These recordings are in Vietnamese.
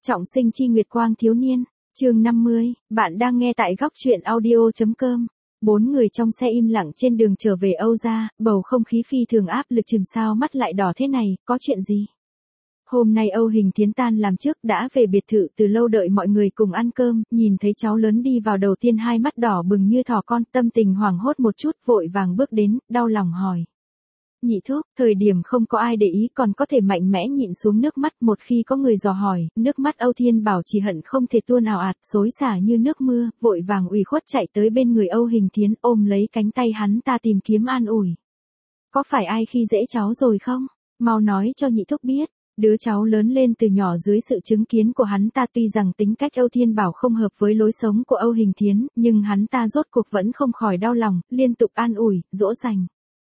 Trọng sinh chi nguyệt quang thiếu niên, chương 50, bạn đang nghe tại góc truyện audio.com. Bốn người trong xe im lặng trên đường trở về Âu gia, bầu không khí phi thường áp lực chìm sao mắt lại đỏ thế này, có chuyện gì? Hôm nay Âu Hình Thiến tan làm trước đã về biệt thự từ lâu đợi mọi người cùng ăn cơm, nhìn thấy cháu lớn đi vào đầu tiên hai mắt đỏ bừng như thỏ con, tâm tình hoảng hốt một chút vội vàng bước đến, đau lòng hỏi. Nhị thúc, thời điểm không có ai để ý còn có thể mạnh mẽ nhịn xuống nước mắt, một khi có người dò hỏi, nước mắt Âu Thiên Bảo chỉ hận không thể tuôn ào ạt, xối xả như nước mưa, vội vàng ủy khuất chạy tới bên người Âu Hình Thiến ôm lấy cánh tay hắn ta tìm kiếm an ủi. Có phải ai khi dễ cháu rồi không? Mau nói cho nhị thúc biết. Đứa cháu lớn lên từ nhỏ dưới sự chứng kiến của hắn ta, tuy rằng tính cách Âu Thiên Bảo không hợp với lối sống của Âu Hình Thiến, nhưng hắn ta rốt cuộc vẫn không khỏi đau lòng, liên tục an ủi, dỗ dành.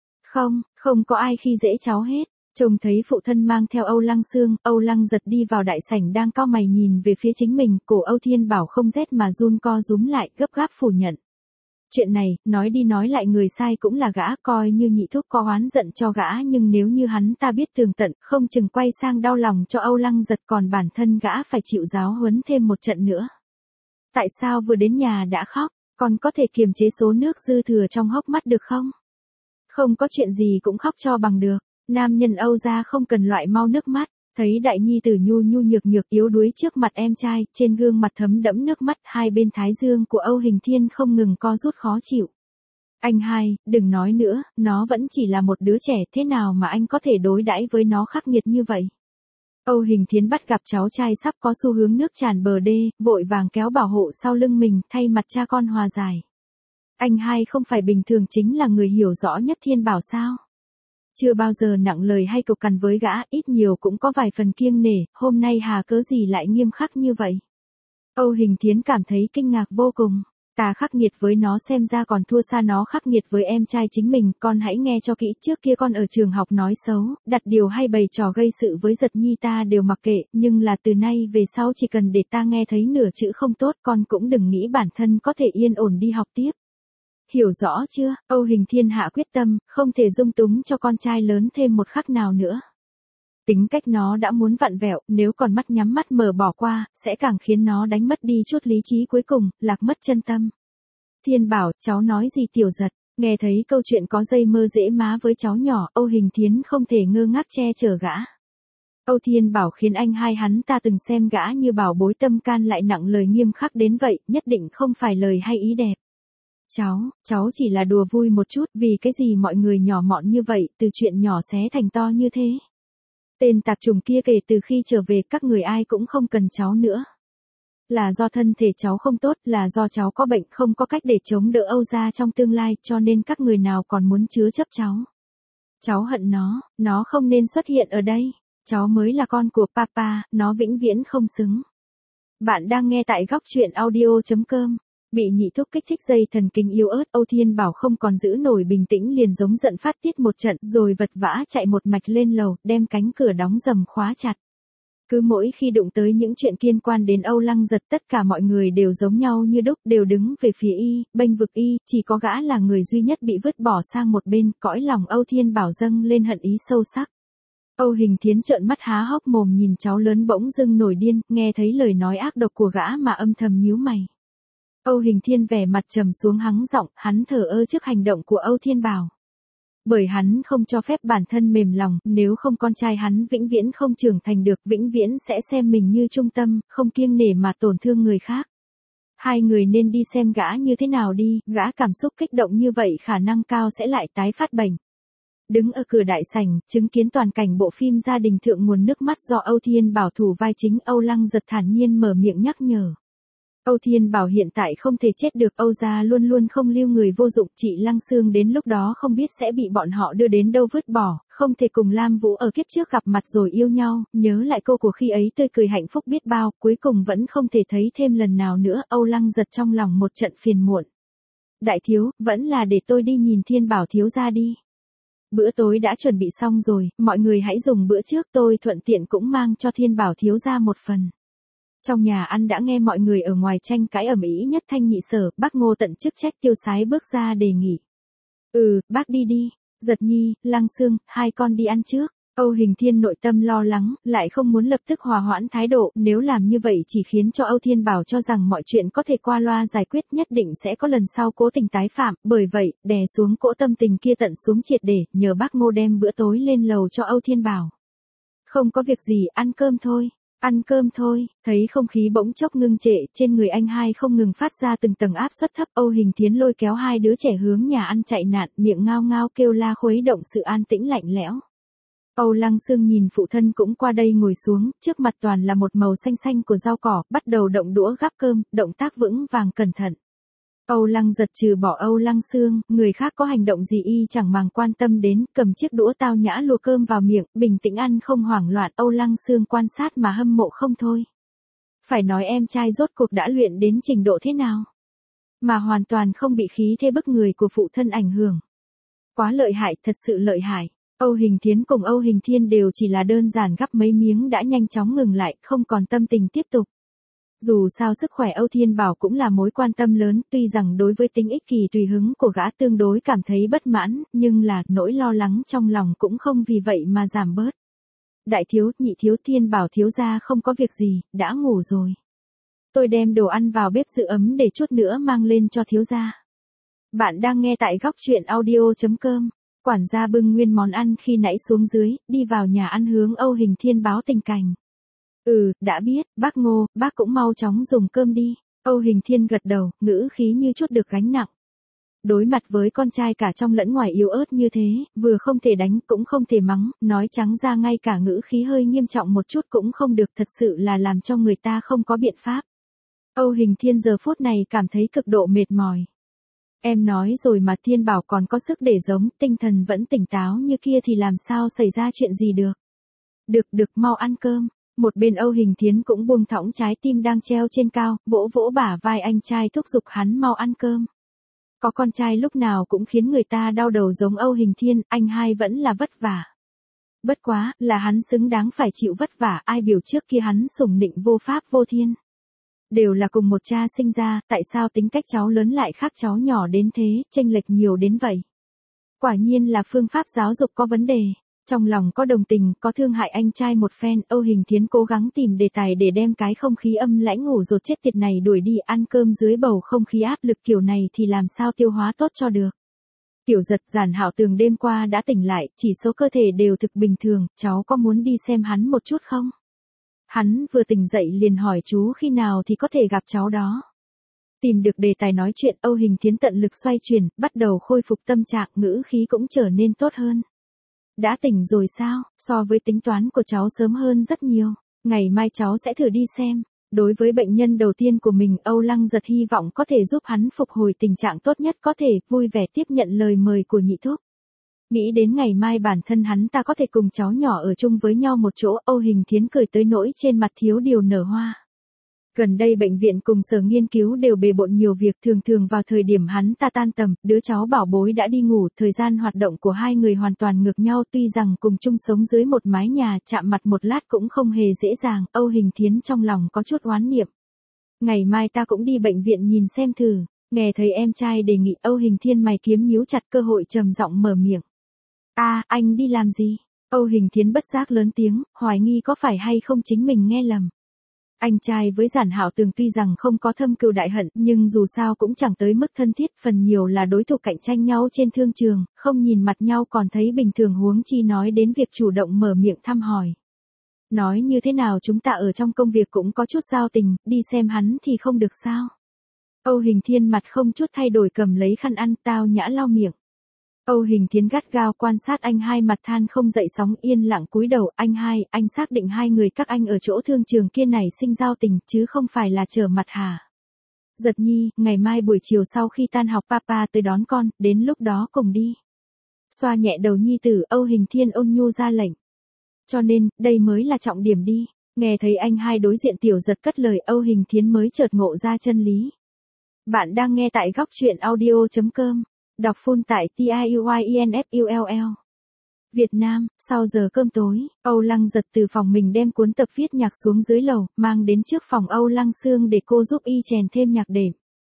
Không có ai khi dễ cháu hết. Trông thấy phụ thân mang theo Âu Lăng Sương, Âu Lăng Giật đi vào đại sảnh đang cau mày nhìn về phía chính mình, cổ Âu Thiên Bảo không rét mà run co rúm lại, gấp gáp phủ nhận. Chuyện này, nói đi nói lại người sai cũng là gã, coi như nhị thúc có oán giận cho gã, nhưng nếu như hắn ta biết tường tận, không chừng quay sang đau lòng cho Âu Lăng Giật, còn bản thân gã phải chịu giáo huấn thêm một trận nữa. Tại sao vừa đến nhà đã khóc, còn có thể kiềm chế số nước dư thừa trong hốc mắt được không? Không có chuyện gì cũng khóc cho bằng được, nam nhân Âu gia không cần loại mau nước mắt. Thấy đại nhi tử nhu nhu nhược nhược yếu đuối trước mặt em trai, trên gương mặt thấm đẫm nước mắt, hai bên thái dương của Âu Hình Thiên không ngừng co rút khó chịu. Anh hai, đừng nói nữa, nó vẫn chỉ là một đứa trẻ, thế nào mà anh có thể đối đãi với nó khắc nghiệt như vậy? Âu Hình Thiến bắt gặp cháu trai sắp có xu hướng nước tràn bờ đê, vội vàng kéo bảo hộ sau lưng mình, thay mặt cha con hòa giải. Anh hai không phải bình thường chính là người hiểu rõ nhất Thiên Bảo sao? Chưa bao giờ nặng lời hay cộc cằn với gã, ít nhiều cũng có vài phần kiêng nể, hôm nay hà cớ gì lại nghiêm khắc như vậy? Âu Hình Thiến cảm thấy kinh ngạc vô cùng, ta khắc nghiệt với nó xem ra còn thua xa nó khắc nghiệt với em trai chính mình, con hãy nghe cho kỹ, trước kia con ở trường học nói xấu, đặt điều hay bày trò gây sự với Giật Nhi ta đều mặc kệ, nhưng là từ nay về sau chỉ cần để ta nghe thấy nửa chữ không tốt con cũng đừng nghĩ bản thân có thể yên ổn đi học tiếp. Hiểu rõ chưa? Âu Hình Thiên hạ quyết tâm, không thể dung túng cho con trai lớn thêm một khắc nào nữa. Tính cách nó đã muốn vặn vẹo, nếu còn mắt nhắm mắt mở bỏ qua, sẽ càng khiến nó đánh mất đi chút lý trí cuối cùng, lạc mất chân tâm. Thiên Bảo, cháu nói gì Tiểu Giật? Nghe thấy câu chuyện có dây mơ dễ má với cháu nhỏ, Âu Hình Thiến không thể ngơ ngác che chở gã. Âu Thiên Bảo khiến anh hai hắn ta từng xem gã như bảo bối, tâm can lại nặng lời nghiêm khắc đến vậy, nhất định không phải lời hay ý đẹp. Cháu chỉ là đùa vui một chút, vì cái gì mọi người nhỏ mọn như vậy, từ chuyện nhỏ xé thành to như thế. Tên tạp chủng kia kể từ khi trở về các người ai cũng không cần cháu nữa. Là do thân thể cháu không tốt, là do cháu có bệnh không có cách để chống đỡ Âu gia trong tương lai, cho nên các người nào còn muốn chứa chấp cháu. Cháu hận nó không nên xuất hiện ở đây. Cháu mới là con của papa, nó vĩnh viễn không xứng. Bạn đang nghe tại góc truyện audio.com. Bị nhị thúc kích thích dây thần kinh yếu ớt, Âu Thiên Bảo không còn giữ nổi bình tĩnh, liền giống giận phát tiết một trận, rồi vật vã chạy một mạch lên lầu, đem cánh cửa đóng rầm khóa chặt. Cứ mỗi khi đụng tới những chuyện liên quan đến Âu Lăng Giật, tất cả mọi người đều giống nhau như đúc, đều đứng về phía y, bênh vực y, chỉ có gã là người duy nhất bị vứt bỏ sang một bên, cõi lòng Âu Thiên Bảo dâng lên hận ý sâu sắc. Âu Hình Thiến trợn mắt há hốc mồm nhìn cháu lớn bỗng dưng nổi điên, nghe thấy lời nói ác độc của gã mà âm thầm nhíu mày. Âu Hình Thiên vẻ mặt trầm xuống hắng giọng, hắn thờ ơ trước hành động của Âu Thiên Bảo. Bởi hắn không cho phép bản thân mềm lòng, nếu không con trai hắn vĩnh viễn không trưởng thành được, vĩnh viễn sẽ xem mình như trung tâm, không kiêng nể mà tổn thương người khác. Hai người nên đi xem gã như thế nào đi, gã cảm xúc kích động như vậy khả năng cao sẽ lại tái phát bệnh. Đứng ở cửa đại sảnh, chứng kiến toàn cảnh bộ phim gia đình thượng nguồn nước mắt do Âu Thiên Bảo thủ vai chính, Âu Lăng Giật thản nhiên mở miệng nhắc nhở. Âu Thiên Bảo hiện tại không thể chết được, Âu gia luôn luôn không lưu người vô dụng, chị Lăng Sương đến lúc đó không biết sẽ bị bọn họ đưa đến đâu vứt bỏ, không thể cùng Lam Vũ ở kiếp trước gặp mặt rồi yêu nhau, nhớ lại cô của khi ấy tươi cười hạnh phúc biết bao, cuối cùng vẫn không thể thấy thêm lần nào nữa, Âu Lăng Giật trong lòng một trận phiền muộn. Đại thiếu, vẫn là để tôi đi nhìn Thiên Bảo thiếu gia đi. Bữa tối đã chuẩn bị xong rồi, mọi người hãy dùng bữa trước, tôi thuận tiện cũng mang cho Thiên Bảo thiếu gia một phần. Trong nhà ăn đã nghe mọi người ở ngoài tranh cãi ầm ĩ, nhất thanh nhị sở, bác Ngô tận chức trách tiêu sái bước ra đề nghị. Bác đi đi, Giật Nhi, Lăng Sương, hai con đi ăn trước. Âu Hình Thiên nội tâm lo lắng, lại không muốn lập tức hòa hoãn thái độ, nếu làm như vậy chỉ khiến cho Âu Thiên Bảo cho rằng mọi chuyện có thể qua loa giải quyết, nhất định sẽ có lần sau cố tình tái phạm, bởi vậy, đè xuống cỗ tâm tình kia tận xuống triệt để, nhờ bác Ngô đem bữa tối lên lầu cho Âu Thiên Bảo. Không có việc gì, ăn cơm thôi. Ăn cơm thôi, thấy không khí bỗng chốc ngưng trệ, trên người anh hai không ngừng phát ra từng tầng áp suất thấp, Âu Hình Thiến lôi kéo hai đứa trẻ hướng nhà ăn chạy nạn, miệng ngao ngao kêu la khuấy động sự an tĩnh lạnh lẽo. Âu Lăng Sương nhìn phụ thân cũng qua đây ngồi xuống, trước mặt toàn là một màu xanh xanh của rau cỏ, bắt đầu động đũa gắp cơm, động tác vững vàng cẩn thận. Âu Lăng Giật trừ bỏ Âu Lăng Sương, người khác có hành động gì y chẳng màng quan tâm đến, cầm chiếc đũa tao nhã lùa cơm vào miệng, bình tĩnh ăn không hoảng loạn. Âu Lăng Sương quan sát mà hâm mộ không thôi. Phải nói em trai rốt cuộc đã luyện đến trình độ thế nào, mà hoàn toàn không bị khí thế bức người của phụ thân ảnh hưởng. Quá lợi hại, thật sự lợi hại. Âu Hình Thiến cùng Âu Hình Thiên đều chỉ là đơn giản gắp mấy miếng đã nhanh chóng ngừng lại, không còn tâm tình tiếp tục. Dù sao sức khỏe Âu Thiên Bảo cũng là mối quan tâm lớn, tuy rằng đối với tính ích kỷ tùy hứng của gã tương đối cảm thấy bất mãn, nhưng là nỗi lo lắng trong lòng cũng không vì vậy mà giảm bớt. Đại thiếu, nhị thiếu, Thiên Bảo thiếu gia không có việc gì, đã ngủ rồi. Tôi đem đồ ăn vào bếp giữ ấm để chút nữa mang lên cho thiếu gia. Bạn đang nghe tại góc truyện audio.com. Quản gia bưng nguyên món ăn khi nãy xuống dưới, đi vào nhà ăn hướng Âu Hình Thiên báo tình cảnh. Đã biết, bác Ngô, bác cũng mau chóng dùng cơm đi. Âu Hình Thiên gật đầu, ngữ khí như chút được gánh nặng. Đối mặt với con trai cả trong lẫn ngoài yếu ớt như thế, vừa không thể đánh cũng không thể mắng, nói trắng ra ngay cả ngữ khí hơi nghiêm trọng một chút cũng không được, thật sự là làm cho người ta không có biện pháp. Âu Hình Thiên giờ phút này cảm thấy cực độ mệt mỏi. Em nói rồi mà Thiên Bảo còn có sức để giống, tinh thần vẫn tỉnh táo như kia thì làm sao xảy ra chuyện gì được. Được, mau ăn cơm. Một bên Âu Hình Thiến cũng buông thõng trái tim đang treo trên cao, vỗ vỗ bả vai anh trai thúc giục hắn mau ăn cơm. Có con trai lúc nào cũng khiến người ta đau đầu giống Âu Hình Thiên, anh hai vẫn là vất vả. Bất quá, là hắn xứng đáng phải chịu vất vả, ai biểu trước kia hắn sủng nịnh vô pháp vô thiên. Đều là cùng một cha sinh ra, tại sao tính cách cháu lớn lại khác cháu nhỏ đến thế, chênh lệch nhiều đến vậy. Quả nhiên là phương pháp giáo dục có vấn đề. Trong lòng có đồng tình, có thương hại anh trai một phen, Âu Hình Thiến cố gắng tìm đề tài để đem cái không khí âm lãnh ngủ dột chết tiệt này đuổi đi, ăn cơm dưới bầu không khí áp lực kiểu này thì làm sao tiêu hóa tốt cho được. Tiểu Giật, Giản Hạo Tường đêm qua đã tỉnh lại, chỉ số cơ thể đều thực bình thường, cháu có muốn đi xem hắn một chút không? Hắn vừa tỉnh dậy liền hỏi chú khi nào thì có thể gặp cháu đó. Tìm được đề tài nói chuyện, Âu Hình Thiến tận lực xoay chuyển, bắt đầu khôi phục tâm trạng, ngữ khí cũng trở nên tốt hơn. Đã tỉnh rồi sao, so với tính toán của cháu sớm hơn rất nhiều, ngày mai cháu sẽ thử đi xem. Đối với bệnh nhân đầu tiên của mình, Âu Lăng Giật hy vọng có thể giúp hắn phục hồi tình trạng tốt nhất có thể, vui vẻ tiếp nhận lời mời của nhị thúc. Nghĩ đến ngày mai bản thân hắn ta có thể cùng cháu nhỏ ở chung với nhau một chỗ, Âu Hình Thiến cười tới nỗi trên mặt thiếu điều nở hoa. Gần đây bệnh viện cùng sở nghiên cứu đều bề bộn nhiều việc, thường vào thời điểm hắn ta tan tầm, đứa cháu bảo bối đã đi ngủ, thời gian hoạt động của hai người hoàn toàn ngược nhau, tuy rằng cùng chung sống dưới một mái nhà, chạm mặt một lát cũng không hề dễ dàng, Âu Hình Thiến trong lòng có chút oán niệm. Ngày mai ta cũng đi bệnh viện nhìn xem thử, nghe thấy em trai đề nghị, Âu Hình Thiên mày kiếm nhíu chặt, cơ hội trầm giọng mở miệng. Anh đi làm gì? Âu Hình Thiến bất giác lớn tiếng, hoài nghi có phải hay không chính mình nghe lầm. Anh trai với Giản Hạo Tường tuy rằng không có thâm cừu đại hận, nhưng dù sao cũng chẳng tới mức thân thiết, phần nhiều là đối thủ cạnh tranh nhau trên thương trường, không nhìn mặt nhau còn thấy bình thường, huống chi nói đến việc chủ động mở miệng thăm hỏi. Nói như thế nào chúng ta ở trong công việc cũng có chút giao tình, đi xem hắn thì không được sao? Âu Hình Thiên mặt không chút thay đổi cầm lấy khăn ăn, tao nhã lau miệng. Âu Hình Thiến gắt gao quan sát anh hai, mặt than không dậy sóng, yên lặng cúi đầu. Anh hai, anh xác định hai người các anh ở chỗ thương trường kia này sinh giao tình, chứ không phải là trở mặt hả? Giật nhi, ngày mai buổi chiều sau khi tan học papa tới đón con, đến lúc đó cùng đi. Xoa nhẹ đầu nhi tử, Âu Hình Thiên ôn nhu ra lệnh. Cho nên, đây mới là trọng điểm đi. Nghe thấy anh hai đối diện Tiểu Giật cất lời, Âu Hình Thiến mới chợt ngộ ra chân lý. Bạn đang nghe tại góc truyện audio.com. Đọc full tại TIUYINFULL. Việt Nam, sau giờ cơm tối, Âu Lăng Giật từ phòng mình đem cuốn tập viết nhạc xuống dưới lầu, mang đến trước phòng Âu Lăng Sương để cô giúp y chèn thêm nhạc đệm.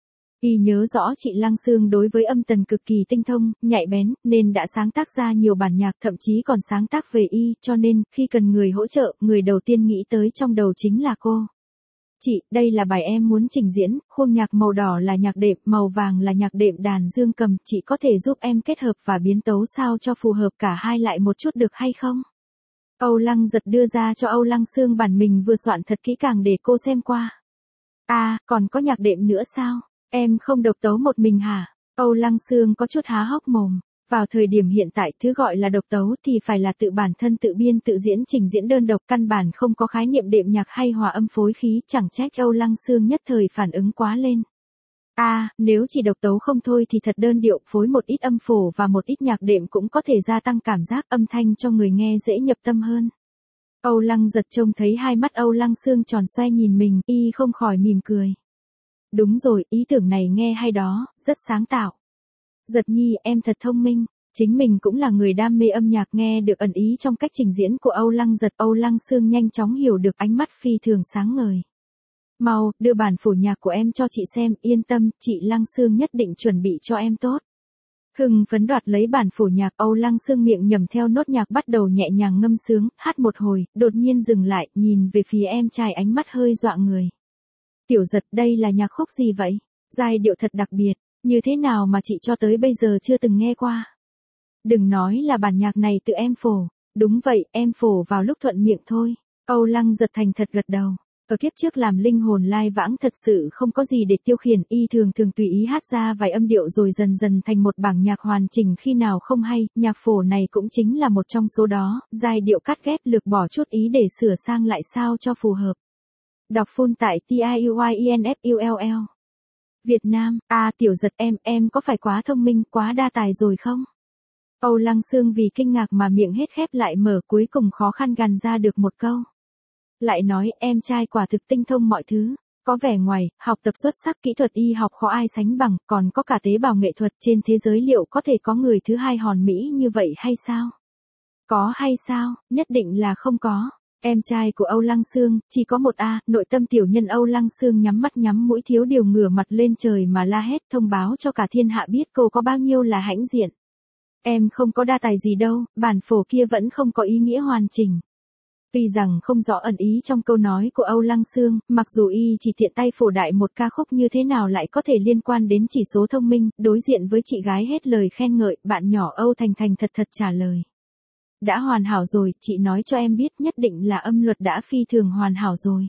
Y nhớ rõ chị Lăng Xương đối với âm tần cực kỳ tinh thông, nhạy bén, nên đã sáng tác ra nhiều bản nhạc, thậm chí còn sáng tác về y, cho nên, khi cần người hỗ trợ, người đầu tiên nghĩ tới trong đầu chính là cô. Chị, đây là bài em muốn trình diễn, khuôn nhạc màu đỏ là nhạc đệm, màu vàng là nhạc đệm đàn dương cầm, chị có thể giúp em kết hợp và biến tấu sao cho phù hợp cả hai lại một chút được hay không? Âu Lăng Giật đưa ra cho Âu Lăng Xương bản mình vừa soạn thật kỹ càng để cô xem qua. À, còn có nhạc đệm nữa sao? Em không độc tấu một mình hả? Âu Lăng Xương có chút há hốc mồm. Vào thời điểm hiện tại, thứ gọi là độc tấu thì phải là tự bản thân tự biên tự diễn trình diễn đơn độc, căn bản không có khái niệm đệm nhạc hay hòa âm phối khí, chẳng trách Âu Lăng Xương nhất thời phản ứng quá lên. À, nếu chỉ độc tấu không thôi thì thật đơn điệu, phối một ít âm phổ và một ít nhạc đệm cũng có thể gia tăng cảm giác âm thanh cho người nghe dễ nhập tâm hơn. Âu Lăng Giật trông thấy hai mắt Âu Lăng Xương tròn xoe nhìn mình, y không khỏi mỉm cười. Đúng rồi, ý tưởng này nghe hay đó, rất sáng tạo. Giật nhi, em thật thông minh. Chính mình cũng là người đam mê âm nhạc, nghe được ẩn ý trong cách trình diễn của Âu Lăng Giật. Âu Lăng Xương nhanh chóng hiểu được, ánh mắt phi thường sáng ngời. Mau, đưa bản phổ nhạc của em cho chị xem, yên tâm, chị Lăng Xương nhất định chuẩn bị cho em tốt. Hưng phấn đoạt lấy bản phổ nhạc, Âu Lăng Xương miệng nhẩm theo nốt nhạc bắt đầu nhẹ nhàng ngâm sướng, hát một hồi, đột nhiên dừng lại, nhìn về phía em trai ánh mắt hơi dọa người. Tiểu Giật, đây là nhạc khúc gì vậy? Giai điệu thật đặc biệt, như thế nào mà chị cho tới bây giờ chưa từng nghe qua? Đừng nói là bản nhạc này tự em phổ. Đúng vậy, em phổ vào lúc thuận miệng thôi. Âu Lăng Giật thành thật gật đầu. Ở kiếp trước làm linh hồn lai vãng thật sự không có gì để tiêu khiển, y thường tùy ý hát ra vài âm điệu rồi dần dần thành một bảng nhạc hoàn chỉnh, khi nào không hay, nhạc phổ này cũng chính là một trong số đó, giai điệu cắt ghép lược bỏ chút ý để sửa sang lại sao cho phù hợp. Đọc full tại TIUYINFULL. Việt Nam, à Tiểu Giật em có phải quá thông minh, quá đa tài rồi không? Âu Lăng Xương vì kinh ngạc mà miệng hết khép lại mở, cuối cùng khó khăn gằn ra được một câu. Lại nói, em trai quả thực tinh thông mọi thứ, có vẻ ngoài, học tập xuất sắc, kỹ thuật y học khó ai sánh bằng, còn có cả tế bào nghệ thuật, trên thế giới liệu có thể có người thứ hai hoàn mỹ như vậy hay sao? Có hay sao? Nhất định là không có. Em trai của Âu Lăng Xương, chỉ có một A, nội tâm tiểu nhân Âu Lăng Xương nhắm mắt nhắm mũi thiếu điều ngửa mặt lên trời mà la hét, thông báo cho cả thiên hạ biết cô có bao nhiêu là hãnh diện. Em không có đa tài gì đâu, bản phổ kia vẫn không có ý nghĩa hoàn chỉnh. Tuy rằng không rõ ẩn ý trong câu nói của Âu Lăng Xương, mặc dù y chỉ tiện tay phổ đại một ca khúc như thế nào lại có thể liên quan đến chỉ số thông minh, đối diện với chị gái hết lời khen ngợi, bạn nhỏ Âu Thành Thành thật trả lời. Đã hoàn hảo rồi, chị nói cho em biết nhất định là âm luật đã phi thường hoàn hảo rồi.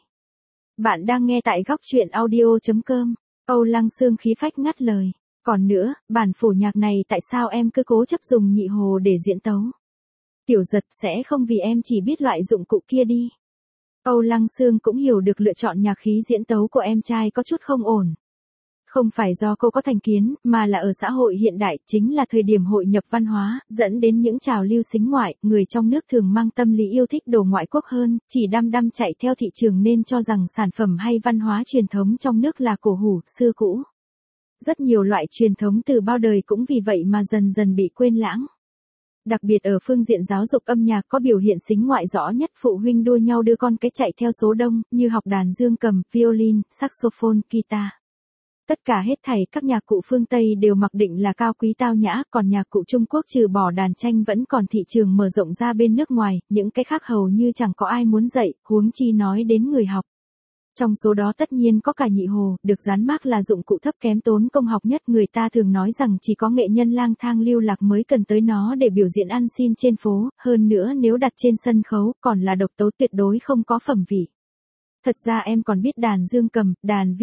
Bạn đang nghe tại góc truyện audio.com. Âu Lăng Xương khí phách ngắt lời. Còn nữa, bản phổ nhạc này tại sao em cứ cố chấp dùng nhị hồ để diễn tấu? Tiểu Giật, sẽ không vì em chỉ biết loại dụng cụ kia đi. Âu Lăng Xương cũng hiểu được lựa chọn nhạc khí diễn tấu của em trai có chút không ổn. Không phải do cô có thành kiến, mà là ở xã hội hiện đại, chính là thời điểm hội nhập văn hóa, dẫn đến những trào lưu sính ngoại, người trong nước thường mang tâm lý yêu thích đồ ngoại quốc hơn, chỉ đăm chạy theo thị trường nên cho rằng sản phẩm hay văn hóa truyền thống trong nước là cổ hủ, xưa cũ. Rất nhiều loại truyền thống từ bao đời cũng vì vậy mà dần dần bị quên lãng. Đặc biệt ở phương diện giáo dục âm nhạc có biểu hiện sính ngoại rõ nhất, phụ huynh đua nhau đưa con cái chạy theo số đông, như học đàn dương cầm, violin, saxophone, guitar. Tất cả hết thảy các nhạc cụ phương Tây đều mặc định là cao quý tao nhã, còn nhạc cụ Trung Quốc trừ bỏ đàn tranh vẫn còn thị trường mở rộng ra bên nước ngoài, những cái khác hầu như chẳng có ai muốn dạy, huống chi nói đến người học. Trong số đó tất nhiên có cả nhị hồ, được dán mác là dụng cụ thấp kém tốn công học nhất, người ta thường nói rằng chỉ có nghệ nhân lang thang lưu lạc mới cần tới nó để biểu diễn ăn xin trên phố, hơn nữa nếu đặt trên sân khấu, còn là độc tấu tuyệt đối không có phẩm vị. Thật ra em còn biết đàn dương cầm, đàn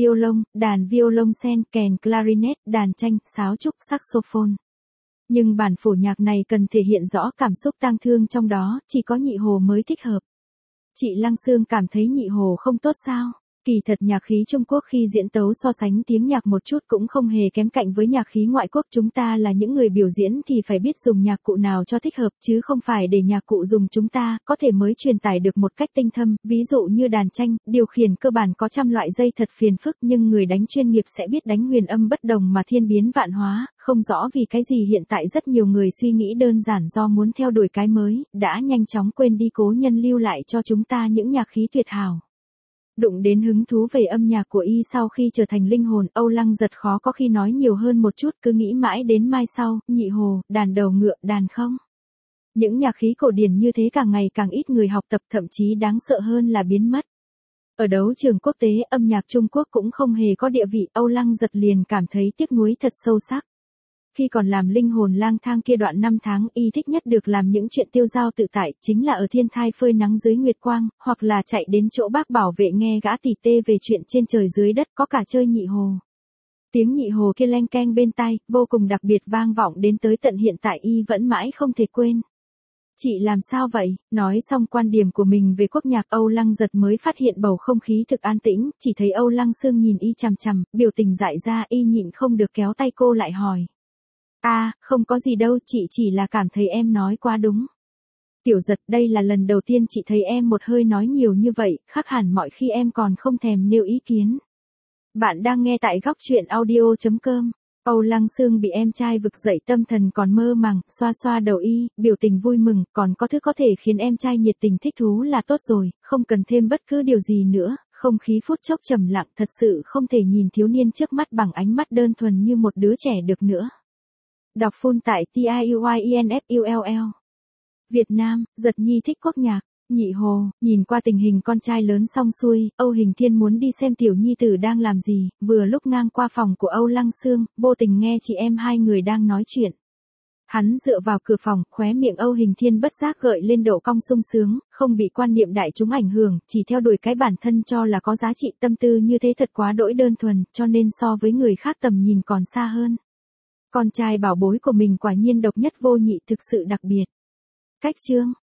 violon, kèn clarinet, đàn tranh, sáo trúc, saxophone. Nhưng bản phổ nhạc này cần thể hiện rõ cảm xúc tang thương trong đó, chỉ có nhị hồ mới thích hợp. Chị Lăng Xương cảm thấy nhị hồ không tốt sao? Kỳ thật nhạc khí Trung Quốc khi diễn tấu so sánh tiếng nhạc một chút cũng không hề kém cạnh với nhạc khí ngoại quốc, chúng ta là những người biểu diễn thì phải biết dùng nhạc cụ nào cho thích hợp chứ không phải để nhạc cụ dùng chúng ta, có thể mới truyền tải được một cách tinh thâm, ví dụ như đàn tranh, điều khiển cơ bản có trăm loại dây thật phiền phức nhưng người đánh chuyên nghiệp sẽ biết đánh huyền âm bất đồng mà thiên biến vạn hóa, không rõ vì cái gì hiện tại rất nhiều người suy nghĩ đơn giản do muốn theo đuổi cái mới, đã nhanh chóng quên đi cố nhân lưu lại cho chúng ta những nhạc khí tuyệt hảo. Đụng đến hứng thú về âm nhạc của y sau khi trở thành linh hồn, Âu Lăng Giật khó có khi nói nhiều hơn một chút, cứ nghĩ mãi đến mai sau, nhị hồ, đàn đầu ngựa, đàn không. Những nhạc khí cổ điển như thế càng ngày càng ít người học tập, thậm chí đáng sợ hơn là biến mất. Ở đấu trường quốc tế, âm nhạc Trung Quốc cũng không hề có địa vị, Âu Lăng Giật liền cảm thấy tiếc nuối thật sâu sắc. Khi còn làm linh hồn lang thang kia đoạn 5 tháng, y thích nhất được làm những chuyện tiêu dao tự tại, chính là ở thiên thai phơi nắng dưới nguyệt quang, hoặc là chạy đến chỗ bác bảo vệ nghe gã tỉ tê về chuyện trên trời dưới đất, có cả chơi nhị hồ. Tiếng nhị hồ kia leng keng bên tai, vô cùng đặc biệt vang vọng đến tới tận hiện tại y vẫn mãi không thể quên. Chị làm sao vậy? Nói xong quan điểm của mình về quốc nhạc, Âu Lăng Giật mới phát hiện bầu không khí thực an tĩnh, chỉ thấy Âu Lăng Sương nhìn y chằm chằm, biểu tình dại ra, y nhịn không được kéo tay cô lại hỏi. Không có gì đâu, chị chỉ là cảm thấy em nói quá đúng. Tiểu Giật, đây là lần đầu tiên chị thấy em một hơi nói nhiều như vậy, khác hẳn mọi khi em còn không thèm nêu ý kiến. Bạn đang nghe tại góc truyện audio.com. Âu Lăng Sương bị em trai vực dậy tâm thần còn mơ màng, xoa xoa đầu y, biểu tình vui mừng, còn có thứ có thể khiến em trai nhiệt tình thích thú là tốt rồi, không cần thêm bất cứ điều gì nữa. Không khí phút chốc trầm lặng, thật sự không thể nhìn thiếu niên trước mắt bằng ánh mắt đơn thuần như một đứa trẻ được nữa. Đọc full tại TIUYINFULL. Việt Nam, Giật Nhi thích quốc nhạc. Nhị hồ, nhìn qua tình hình con trai lớn xong xuôi, Âu Hình Thiên muốn đi xem tiểu nhi tử đang làm gì, vừa lúc ngang qua phòng của Âu Lăng Sương, vô tình nghe chị em hai người đang nói chuyện. Hắn dựa vào cửa phòng, khóe miệng Âu Hình Thiên bất giác gợi lên độ cong sung sướng, không bị quan niệm đại chúng ảnh hưởng, chỉ theo đuổi cái bản thân cho là có giá trị, tâm tư như thế thật quá đỗi đơn thuần, cho nên so với người khác tầm nhìn còn xa hơn. Con trai bảo bối của mình quả nhiên độc nhất vô nhị, thực sự đặc biệt. Cách chương